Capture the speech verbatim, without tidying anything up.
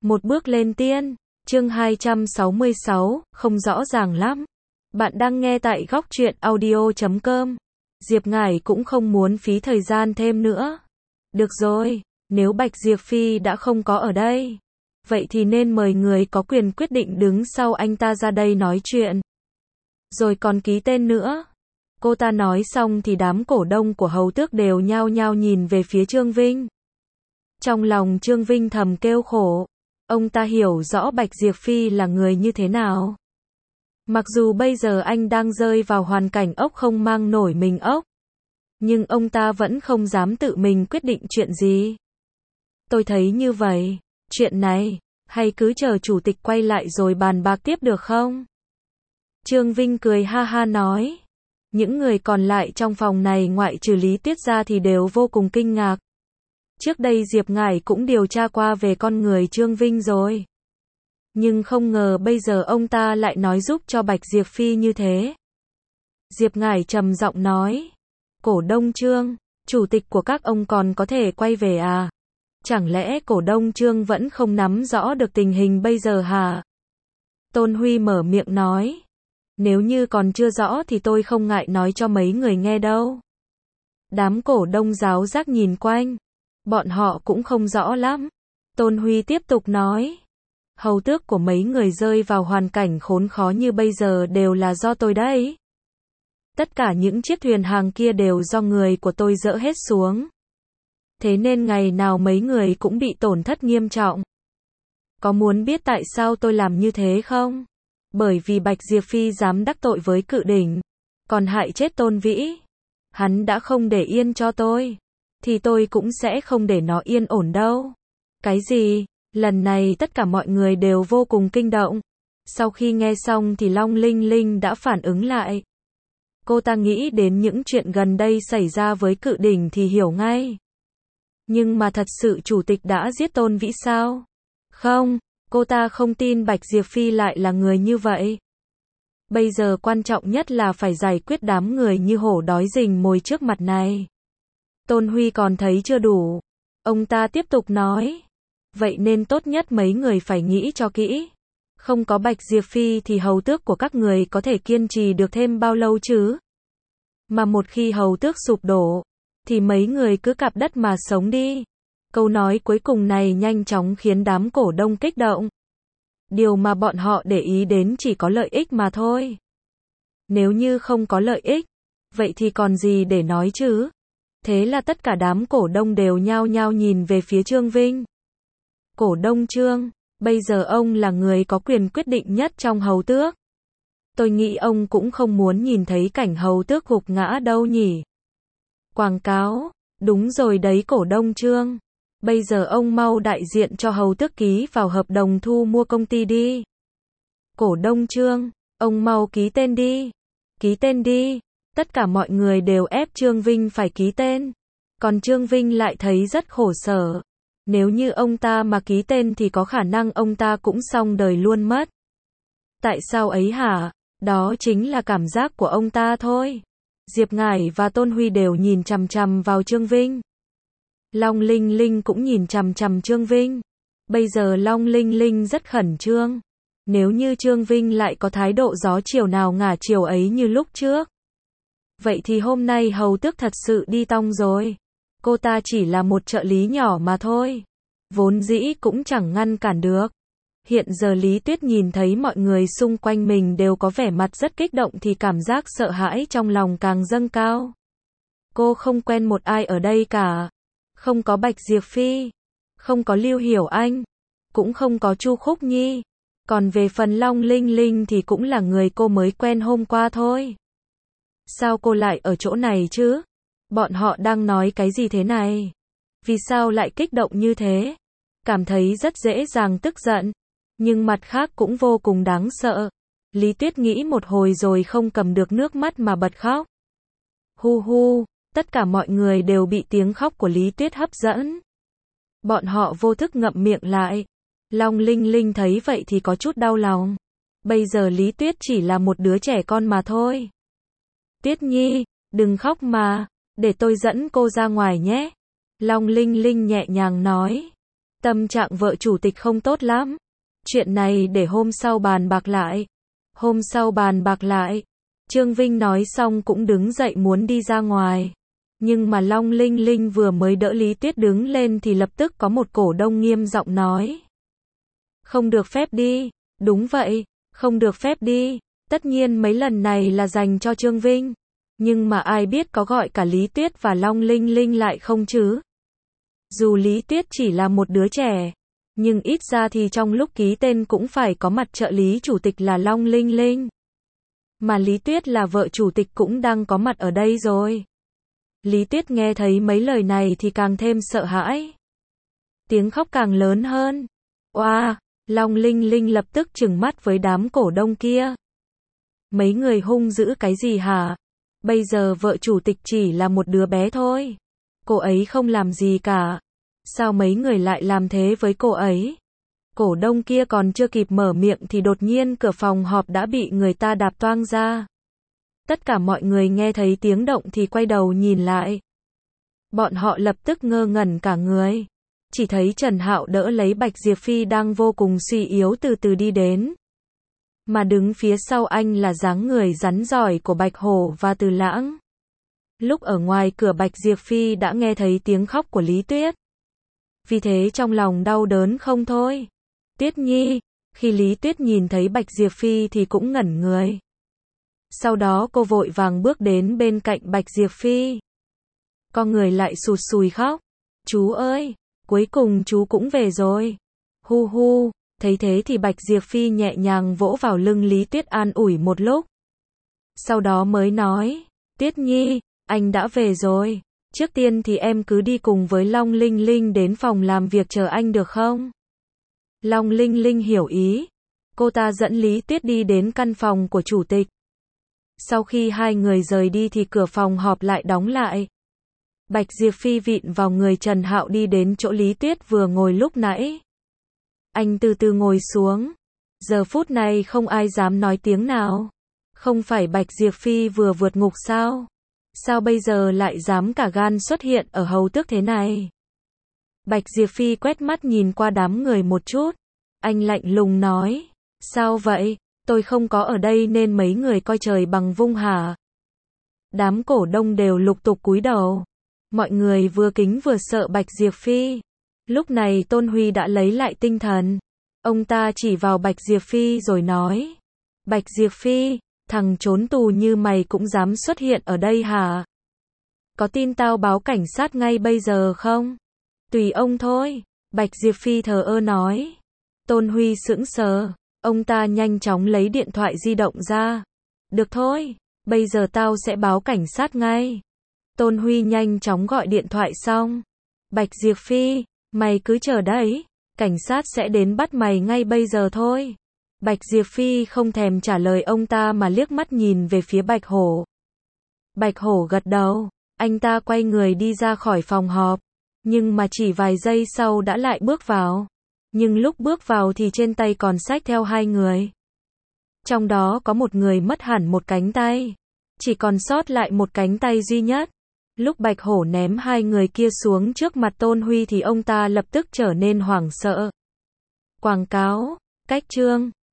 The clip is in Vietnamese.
Một bước lên tiên, chương hai trăm sáu mươi sáu, không rõ ràng lắm. Bạn đang nghe tại góc truyện audio chấm com. Diệp Ngải cũng không muốn phí thời gian thêm nữa. Được rồi, nếu Bạch Diệp Phi đã không có ở đây, vậy thì nên mời người có quyền quyết định đứng sau anh ta ra đây nói chuyện. Rồi còn ký tên nữa. Cô ta nói xong thì đám cổ đông của Hầu Tước đều nhao nhao nhìn về phía Trương Vinh. Trong lòng Trương Vinh thầm kêu khổ. Ông ta hiểu rõ Bạch Diệp Phi là người như thế nào. Mặc dù bây giờ anh đang rơi vào hoàn cảnh ốc không mang nổi mình ốc, nhưng ông ta vẫn không dám tự mình quyết định chuyện gì. Tôi thấy như vậy, chuyện này, hay cứ chờ chủ tịch quay lại rồi bàn bạc tiếp được không? Trương Vinh cười ha ha nói. Những người còn lại trong phòng này ngoại trừ Lý Tuyết ra thì đều vô cùng kinh ngạc. Trước đây Diệp Ngải cũng điều tra qua về con người Trương Vinh rồi. Nhưng không ngờ bây giờ ông ta lại nói giúp cho Bạch Diệp Phi như thế. Diệp Ngải trầm giọng nói. Cổ đông Trương, chủ tịch của các ông còn có thể quay về à? Chẳng lẽ cổ đông Trương vẫn không nắm rõ được tình hình bây giờ hả? Tôn Huy mở miệng nói. Nếu như còn chưa rõ thì tôi không ngại nói cho mấy người nghe đâu. Đám cổ đông giáo giác nhìn quanh. Bọn họ cũng không rõ lắm. Tôn Huy tiếp tục nói. Hầu tước của mấy người rơi vào hoàn cảnh khốn khó như bây giờ đều là do tôi đấy. Tất cả những chiếc thuyền hàng kia đều do người của tôi dỡ hết xuống. Thế nên ngày nào mấy người cũng bị tổn thất nghiêm trọng. Có muốn biết tại sao tôi làm như thế không? Bởi vì Bạch Diệp Phi dám đắc tội với Cự Đỉnh, còn hại chết Tôn Vĩ. Hắn đã không để yên cho tôi, thì tôi cũng sẽ không để nó yên ổn đâu. Cái gì? Lần này tất cả mọi người đều vô cùng kinh động. Sau khi nghe xong thì Long Linh Linh đã phản ứng lại. Cô ta nghĩ đến những chuyện gần đây xảy ra với Cự Đỉnh thì hiểu ngay. Nhưng mà thật sự chủ tịch đã giết Tôn Vĩ sao? Không, cô ta không tin Bạch Diệp Phi lại là người như vậy. Bây giờ quan trọng nhất là phải giải quyết đám người như hổ đói rình mồi trước mặt này. Tôn Huy còn thấy chưa đủ. Ông ta tiếp tục nói. Vậy nên tốt nhất mấy người phải nghĩ cho kỹ. Không có Bạch Diệp Phi thì hầu tước của các người có thể kiên trì được thêm bao lâu chứ? Mà một khi hầu tước sụp đổ, thì mấy người cứ cạp đất mà sống đi. Câu nói cuối cùng này nhanh chóng khiến đám cổ đông kích động. Điều mà bọn họ để ý đến chỉ có lợi ích mà thôi. Nếu như không có lợi ích, vậy thì còn gì để nói chứ? Thế là tất cả đám cổ đông đều nhao nhao nhìn về phía Trương Vinh. Cổ đông Trương, bây giờ ông là người có quyền quyết định nhất trong hầu tước. Tôi nghĩ ông cũng không muốn nhìn thấy cảnh hầu tước gục ngã đâu nhỉ. Quảng cáo, đúng rồi đấy cổ đông Trương. Bây giờ ông mau đại diện cho hầu tước ký vào hợp đồng thu mua công ty đi. Cổ đông Trương, ông mau ký tên đi. Ký tên đi. Tất cả mọi người đều ép Trương Vinh phải ký tên. Còn Trương Vinh lại thấy rất khổ sở. Nếu như ông ta mà ký tên thì có khả năng ông ta cũng xong đời luôn mất. Tại sao ấy hả? Đó chính là cảm giác của ông ta thôi. Diệp Ngải và Tôn Huy đều nhìn chằm chằm vào Trương Vinh. Long Linh Linh cũng nhìn chằm chằm Trương Vinh. Bây giờ Long Linh Linh rất khẩn trương. Nếu như Trương Vinh lại có thái độ gió chiều nào ngả chiều ấy như lúc trước, vậy thì hôm nay hầu tước thật sự đi tong rồi. Cô ta chỉ là một trợ lý nhỏ mà thôi. Vốn dĩ cũng chẳng ngăn cản được. Hiện giờ Lý Tuyết nhìn thấy mọi người xung quanh mình đều có vẻ mặt rất kích động thì cảm giác sợ hãi trong lòng càng dâng cao. Cô không quen một ai ở đây cả. Không có Bạch Diệp Phi, không có Lưu Hiểu Anh, cũng không có Chu Khúc Nhi. Còn về phần Long Linh Linh thì cũng là người cô mới quen hôm qua thôi. Sao cô lại ở chỗ này chứ? Bọn họ đang nói cái gì thế này? Vì sao lại kích động như thế? Cảm thấy rất dễ dàng tức giận, nhưng mặt khác cũng vô cùng đáng sợ. Lý Tuyết nghĩ một hồi rồi không cầm được nước mắt mà bật khóc. Hu hu, tất cả mọi người đều bị tiếng khóc của Lý Tuyết hấp dẫn. Bọn họ vô thức ngậm miệng lại. Long Linh Linh thấy vậy thì có chút đau lòng. Bây giờ Lý Tuyết chỉ là một đứa trẻ con mà thôi. Tuyết Nhi, đừng khóc mà, để tôi dẫn cô ra ngoài nhé. Long Linh Linh nhẹ nhàng nói. Tâm trạng vợ chủ tịch không tốt lắm. Chuyện này để hôm sau bàn bạc lại. Hôm sau bàn bạc lại. Trương Vinh nói xong cũng đứng dậy muốn đi ra ngoài. Nhưng mà Long Linh Linh vừa mới đỡ Lý Tuyết đứng lên thì lập tức có một cổ đông nghiêm giọng nói. Không được phép đi. Đúng vậy, không được phép đi. Tất nhiên mấy lần này là dành cho Trương Vinh. Nhưng mà ai biết có gọi cả Lý Tuyết và Long Linh Linh lại không chứ? Dù Lý Tuyết chỉ là một đứa trẻ, nhưng ít ra thì trong lúc ký tên cũng phải có mặt trợ lý chủ tịch là Long Linh Linh. Mà Lý Tuyết là vợ chủ tịch cũng đang có mặt ở đây rồi. Lý Tuyết nghe thấy mấy lời này thì càng thêm sợ hãi. Tiếng khóc càng lớn hơn. Oa, wow, Long Linh Linh lập tức trừng mắt với đám cổ đông kia. Mấy người hung dữ cái gì hả? Bây giờ vợ chủ tịch chỉ là một đứa bé thôi. Cô ấy không làm gì cả. Sao mấy người lại làm thế với cô ấy? Cổ đông kia còn chưa kịp mở miệng thì đột nhiên cửa phòng họp đã bị người ta đạp toang ra. Tất cả mọi người nghe thấy tiếng động thì quay đầu nhìn lại. Bọn họ lập tức ngơ ngẩn cả người. Chỉ thấy Trần Hạo đỡ lấy Bạch Diệp Phi đang vô cùng suy yếu từ từ đi đến. Mà đứng phía sau anh là dáng người rắn giỏi của Bạch Hổ và Từ Lãng. Lúc ở ngoài cửa Bạch Diệp Phi đã nghe thấy tiếng khóc của Lý Tuyết. Vì thế trong lòng đau đớn không thôi. Tuyết Nhi, khi Lý Tuyết nhìn thấy Bạch Diệp Phi thì cũng ngẩn người. Sau đó cô vội vàng bước đến bên cạnh Bạch Diệp Phi. Con người lại sụt sùi khóc. Chú ơi, cuối cùng chú cũng về rồi. Hu hu, thấy thế thì Bạch Diệp Phi nhẹ nhàng vỗ vào lưng Lý Tuyết an ủi một lúc. Sau đó mới nói, Tuyết Nhi, anh đã về rồi. Trước tiên thì em cứ đi cùng với Long Linh Linh đến phòng làm việc chờ anh được không? Long Linh Linh hiểu ý. Cô ta dẫn Lý Tuyết đi đến căn phòng của chủ tịch. Sau khi hai người rời đi thì cửa phòng họp lại đóng lại. Bạch Diệp Phi vịn vào người Trần Hạo đi đến chỗ Lý Tuyết vừa ngồi lúc nãy. Anh từ từ ngồi xuống. Giờ phút này không ai dám nói tiếng nào. Không phải Bạch Diệp Phi vừa vượt ngục sao? Sao bây giờ lại dám cả gan xuất hiện ở hầu tước thế này? Bạch Diệp Phi quét mắt nhìn qua đám người một chút. Anh lạnh lùng nói. Sao vậy? Tôi không có ở đây nên mấy người coi trời bằng vung hả? Đám cổ đông đều lục tục cúi đầu. Mọi người vừa kính vừa sợ Bạch Diệp Phi. Lúc này Tôn Huy đã lấy lại tinh thần. Ông ta chỉ vào Bạch Diệp Phi rồi nói. Bạch Diệp Phi, thằng trốn tù như mày cũng dám xuất hiện ở đây hả? Có tin tao báo cảnh sát ngay bây giờ không? Tùy ông thôi. Bạch Diệp Phi thờ ơ nói. Tôn Huy sững sờ. Ông ta nhanh chóng lấy điện thoại di động ra. Được thôi, bây giờ tao sẽ báo cảnh sát ngay. Tôn Huy nhanh chóng gọi điện thoại xong. Bạch Diệp Phi, mày cứ chờ đấy. Cảnh sát sẽ đến bắt mày ngay bây giờ thôi. Bạch Diệp Phi không thèm trả lời ông ta mà liếc mắt nhìn về phía Bạch Hổ. Bạch Hổ gật đầu. Anh ta quay người đi ra khỏi phòng họp. Nhưng mà chỉ vài giây sau đã lại bước vào. Nhưng lúc bước vào thì trên tay còn xách theo hai người. Trong đó có một người mất hẳn một cánh tay. Chỉ còn sót lại một cánh tay duy nhất. Lúc Bạch Hổ ném hai người kia xuống trước mặt Tôn Huy thì ông ta lập tức trở nên hoảng sợ. Quảng cáo, cách chương